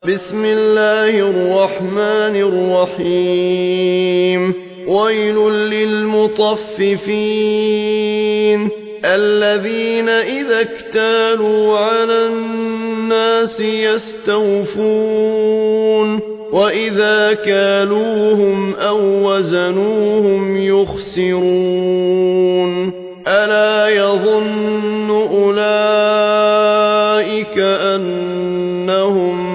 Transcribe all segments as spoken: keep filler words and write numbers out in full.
بسم الله الرحمن الرحيم ويل للمطففين الذين إذا اكتالوا على الناس يستوفون وإذا كالوهم أو وزنوهم يخسرون ألا يظن أولئك أنهم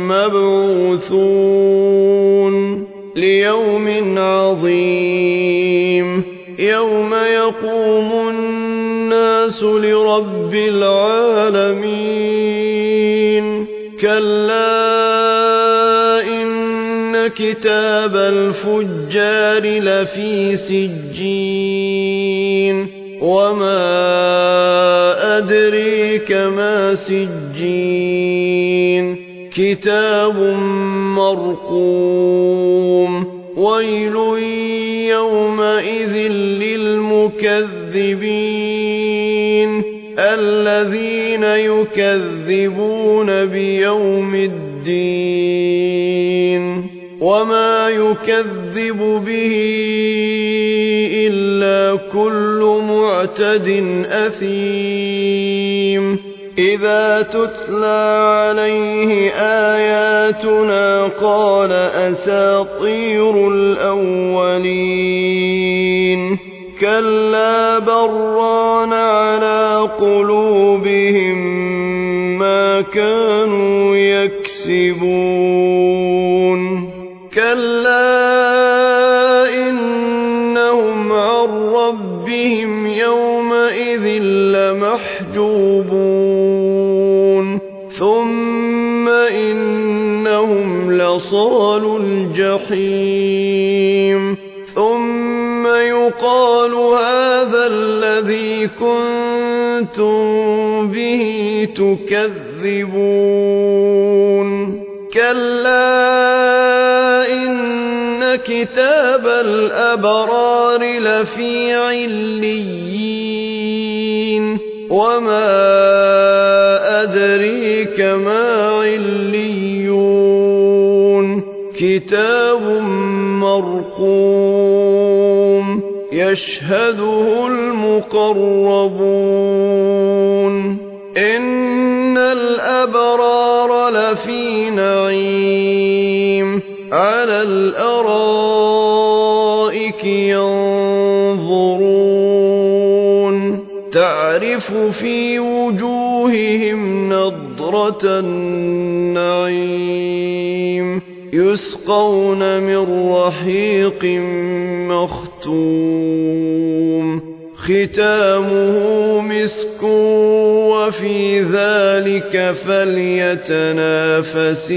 مبعوثون ليوم عظيم يوم يقوم الناس لرب العالمين كلا إن كتاب الفجار لفي سجين وما أدريك ما سجين كتاب مرقوم ويل يومئذ للمكذبين الذين يكذبون بيوم الدين وما يكذب به إلا كل معتد أثيم إذا تتلى عليه آياتنا قال أساطير الأولين كلا بران على قلوبهم ما كانوا يكسبون كلا إنهم عن ربهم يومئذ لمحجوبون ثم إنهم لصالو الجحيم ثم يقال هذا الذي كنتم به تكذبون كلا إن كتاب الأبرار لفي عليين وما أدريك ما عليون كتاب مرقوم يشهده المقربون إن الأبرار لفي نعيم على الأرائك ينظرون تعرف في وجوههم نضرة النعيم يسقون من رحيق مختوم ختامه مسك وفي ذلك فليتنافس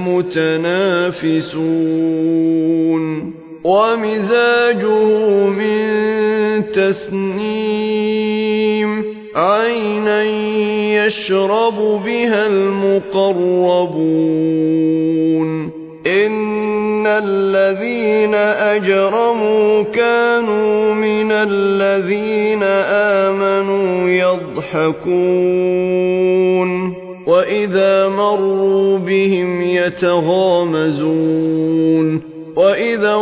المتنافسون ومزاجه من تسنيم عينا يشرب بها المقربون إن الذين أجرموا كانوا من الذين آمنوا يضحكون وإذا مروا بهم يتغامزون وإذا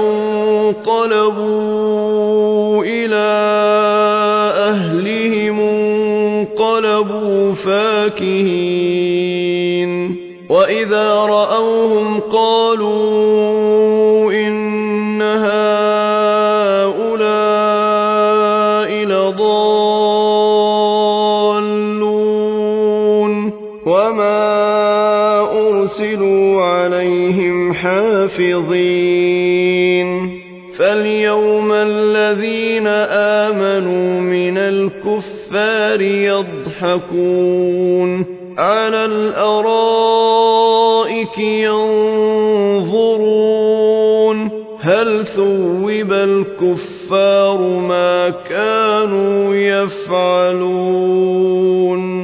انقلبوا إلى أهلهم انقلبوا فاكهين وإذا رأوهم قالوا إن هؤلاء لضالون وما أرسلوا عليهم حافظين فاليوم الذين آمنوا من الكفار يضحكون على الأرائك ينظرون هل ثوب الكفار ما كانوا يفعلون